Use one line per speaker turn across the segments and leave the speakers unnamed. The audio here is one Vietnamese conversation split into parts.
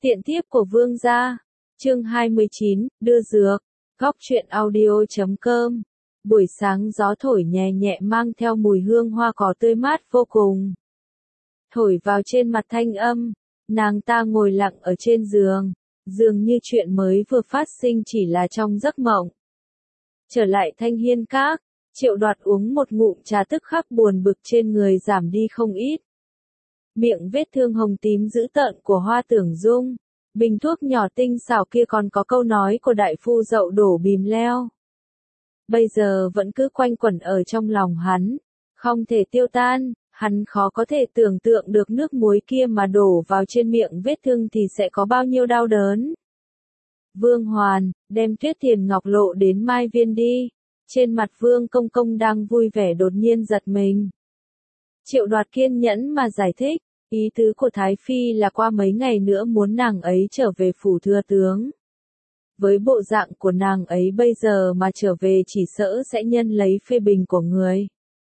Tiện thiếp của vương gia. Chương 29, đưa dược. Góc truyện audio.com. Buổi sáng gió thổi nhẹ nhẹ mang theo mùi hương hoa cỏ tươi mát vô cùng. Thổi vào trên mặt Thanh Âm, nàng ta ngồi lặng ở trên giường, dường như chuyện mới vừa phát sinh chỉ là trong giấc mộng. Trở lại Thanh Hiên Các, Triệu Đoạt uống một ngụm trà tức khắc buồn bực trên người giảm đi không ít. Miệng vết thương hồng tím dữ tợn của Hoa Tưởng Dung, bình thuốc nhỏ tinh xảo kia còn có câu nói của đại phu dậu đổ bìm leo. Bây giờ vẫn cứ quanh quẩn ở trong lòng hắn, không thể tiêu tan, hắn khó có thể tưởng tượng được nước muối kia mà đổ vào trên miệng vết thương thì sẽ có bao nhiêu đau đớn. Vương Hoàn, đem Tuyết Thiền Ngọc Lộ đến Mai Viên đi. Trên mặt Vương Công Công đang vui vẻ đột nhiên giật mình. Triệu Đoạt kiên nhẫn mà giải thích, ý tứ của Thái Phi là qua mấy ngày nữa muốn nàng ấy trở về phủ thừa tướng. Với bộ dạng của nàng ấy bây giờ mà trở về chỉ sợ sẽ nhân lấy phê bình của người.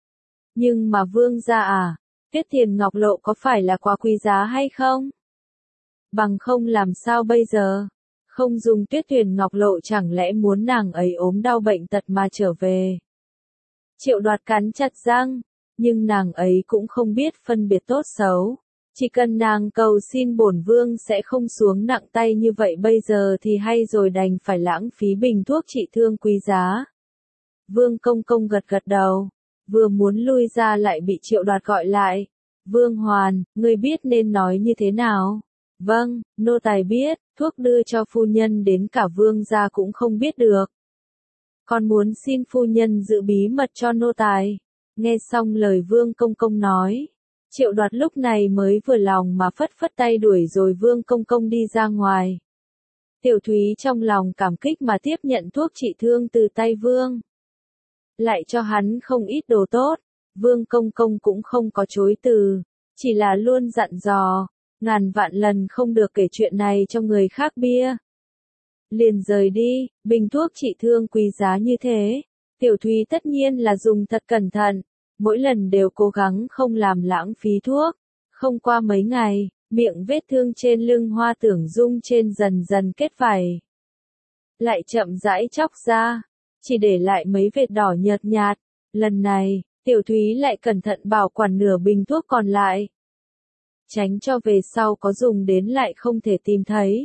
Nhưng mà Vương gia à, Tuyết Thiền Ngọc Lộ có phải là quá quý giá hay không? Bằng không làm sao bây giờ? Không dùng Tuyết Thiền Ngọc Lộ chẳng lẽ muốn nàng ấy ốm đau bệnh tật mà trở về? Triệu Đoạt cắn chặt răng, nhưng nàng ấy cũng không biết phân biệt tốt xấu. Chỉ cần nàng cầu xin bổn vương sẽ không xuống nặng tay như vậy bây giờ thì hay rồi, đành phải lãng phí bình thuốc trị thương quý giá. Vương Công Công gật gật đầu, vừa muốn lui ra lại bị Triệu Đoạt gọi lại. Vương Hoàn, ngươi biết nên nói như thế nào? Vâng, nô tài biết, thuốc đưa cho phu nhân đến cả vương gia cũng không biết được. Còn muốn xin phu nhân giữ bí mật cho nô tài. Nghe xong lời Vương Công Công nói, Triệu Đoạt lúc này mới vừa lòng mà phất phất tay đuổi rồi Vương Công Công đi ra ngoài. Tiểu Thúy trong lòng cảm kích mà tiếp nhận thuốc trị thương từ tay Vương. Lại cho hắn không ít đồ tốt, Vương Công Công cũng không có chối từ, chỉ là luôn dặn dò, ngàn vạn lần không được kể chuyện này cho người khác bia. Liền rời đi, bình thuốc trị thương quý giá như thế, Tiểu Thúy tất nhiên là dùng thật cẩn thận. Mỗi lần đều cố gắng không làm lãng phí thuốc. Không qua mấy ngày, miệng vết thương trên lưng Hoa Tưởng Dung trên dần dần kết vảy. Lại chậm rãi chóc ra, chỉ để lại mấy vệt đỏ nhợt nhạt. Lần này, Tiểu Thúy lại cẩn thận bảo quản nửa bình thuốc còn lại. Tránh cho về sau có dùng đến lại không thể tìm thấy.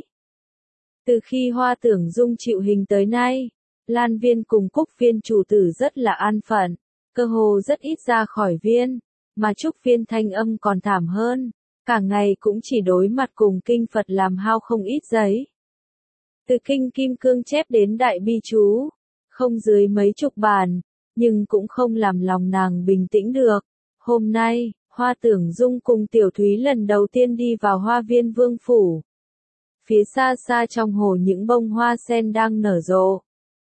Từ khi Hoa Tưởng Dung chịu hình tới nay, Lan Viên cùng Cúc Viên chủ tử rất là an phận. Cơ hồ rất ít ra khỏi viên, mà Trúc Viên Thanh Âm còn thảm hơn, cả ngày cũng chỉ đối mặt cùng kinh Phật làm hao không ít giấy. Từ kinh Kim Cương chép đến đại bi chú, không dưới mấy chục bản, nhưng cũng không làm lòng nàng bình tĩnh được. Hôm nay, Hoa Tưởng Dung cùng Tiểu Thúy lần đầu tiên đi vào hoa viên vương phủ. Phía xa xa trong hồ những bông hoa sen đang nở rộ.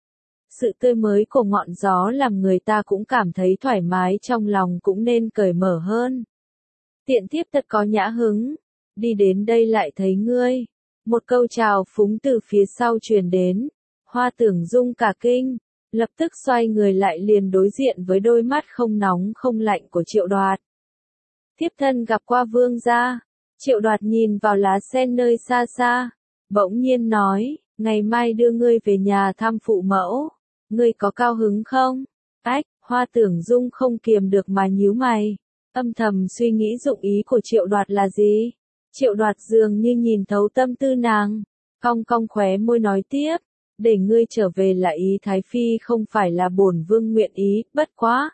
Sự tươi mới của ngọn gió làm người ta cũng cảm thấy thoải mái trong lòng cũng nên cởi mở hơn. Tiện thiếp thật có nhã hứng, đi đến đây lại thấy ngươi. Một câu chào phúng từ phía sau truyền đến, Hoa Tưởng Dung cả kinh, lập tức xoay người lại liền đối diện với đôi mắt không nóng không lạnh của Triệu Đoạt. Thiếp thân gặp qua vương gia. Triệu Đoạt nhìn vào lá sen nơi xa xa, bỗng nhiên nói, ngày mai đưa ngươi về nhà thăm phụ mẫu. Ngươi có cao hứng không? Ách, Hoa Tưởng Dung không kiềm được mà nhíu mày, âm thầm suy nghĩ dụng ý của Triệu Đoạt là gì? Triệu Đoạt dường như nhìn thấu tâm tư nàng, cong cong khóe môi nói tiếp, để ngươi trở về là ý Thái Phi không phải là bổn vương nguyện ý, bất quá.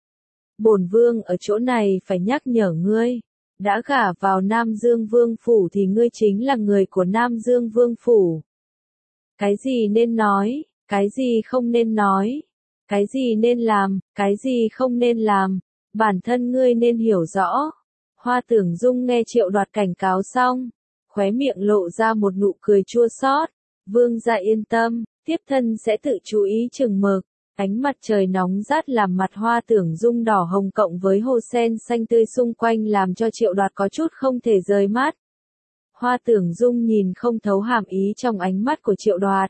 Bổn vương ở chỗ này phải nhắc nhở ngươi, đã gả vào Nam Dương Vương Phủ thì ngươi chính là người của Nam Dương Vương Phủ. Cái gì nên nói? Cái gì không nên nói, cái gì nên làm, cái gì không nên làm, bản thân ngươi nên hiểu rõ. Hoa Tưởng Dung nghe Triệu Đoạt cảnh cáo xong, khóe miệng lộ ra một nụ cười chua xót. Vương gia yên tâm, thiếp thân sẽ tự chú ý chừng mực. Ánh mặt trời nóng rát làm mặt Hoa Tưởng Dung đỏ hồng cộng với hồ sen xanh tươi xung quanh làm cho Triệu Đoạt có chút không thể rời mắt. Hoa Tưởng Dung nhìn không thấu hàm ý trong ánh mắt của Triệu Đoạt.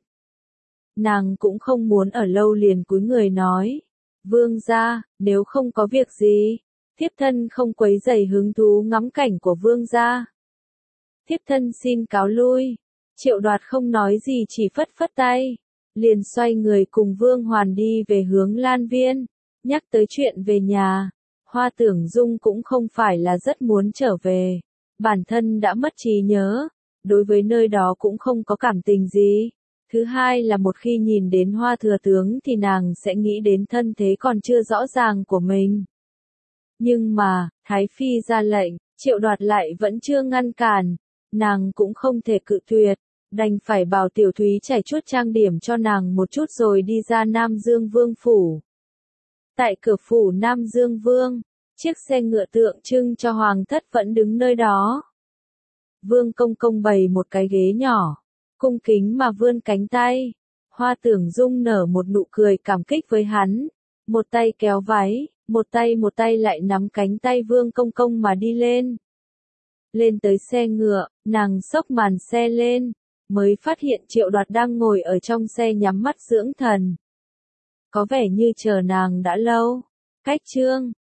Nàng cũng không muốn ở lâu liền cúi người nói, vương gia, nếu không có việc gì, thiếp thân không quấy rầy hứng thú ngắm cảnh của vương gia. Thiếp thân xin cáo lui. Triệu Đoạt không nói gì chỉ phất phất tay, liền xoay người cùng Vương Hoàn đi về hướng Lan Viên. Nhắc tới chuyện về nhà, Hoa Tưởng Dung cũng không phải là rất muốn trở về. Bản thân đã mất trí nhớ, đối với nơi đó cũng không có cảm tình gì. Thứ hai là một khi nhìn đến Hoa Thừa Tướng thì nàng sẽ nghĩ đến thân thế còn chưa rõ ràng của mình. Nhưng mà, Thái Phi ra lệnh, Triệu Đoạt lại vẫn chưa ngăn cản, nàng cũng không thể cự tuyệt, đành phải bảo Tiểu Thúy chải chuốt trang điểm cho nàng một chút rồi đi ra Nam Dương Vương phủ. Tại cửa phủ Nam Dương Vương, chiếc xe ngựa tượng trưng cho hoàng thất vẫn đứng nơi đó. Vương công công bày một cái ghế nhỏ, cung kính mà vươn cánh tay. Hoa Tưởng Dung nở một nụ cười cảm kích với hắn, một tay kéo váy, một tay lại nắm cánh tay Vương công công mà đi lên. Lên tới xe ngựa, nàng xốc màn xe lên, mới phát hiện Triệu Đoạt đang ngồi ở trong xe nhắm mắt dưỡng thần. Có vẻ như chờ nàng đã lâu. Cách chương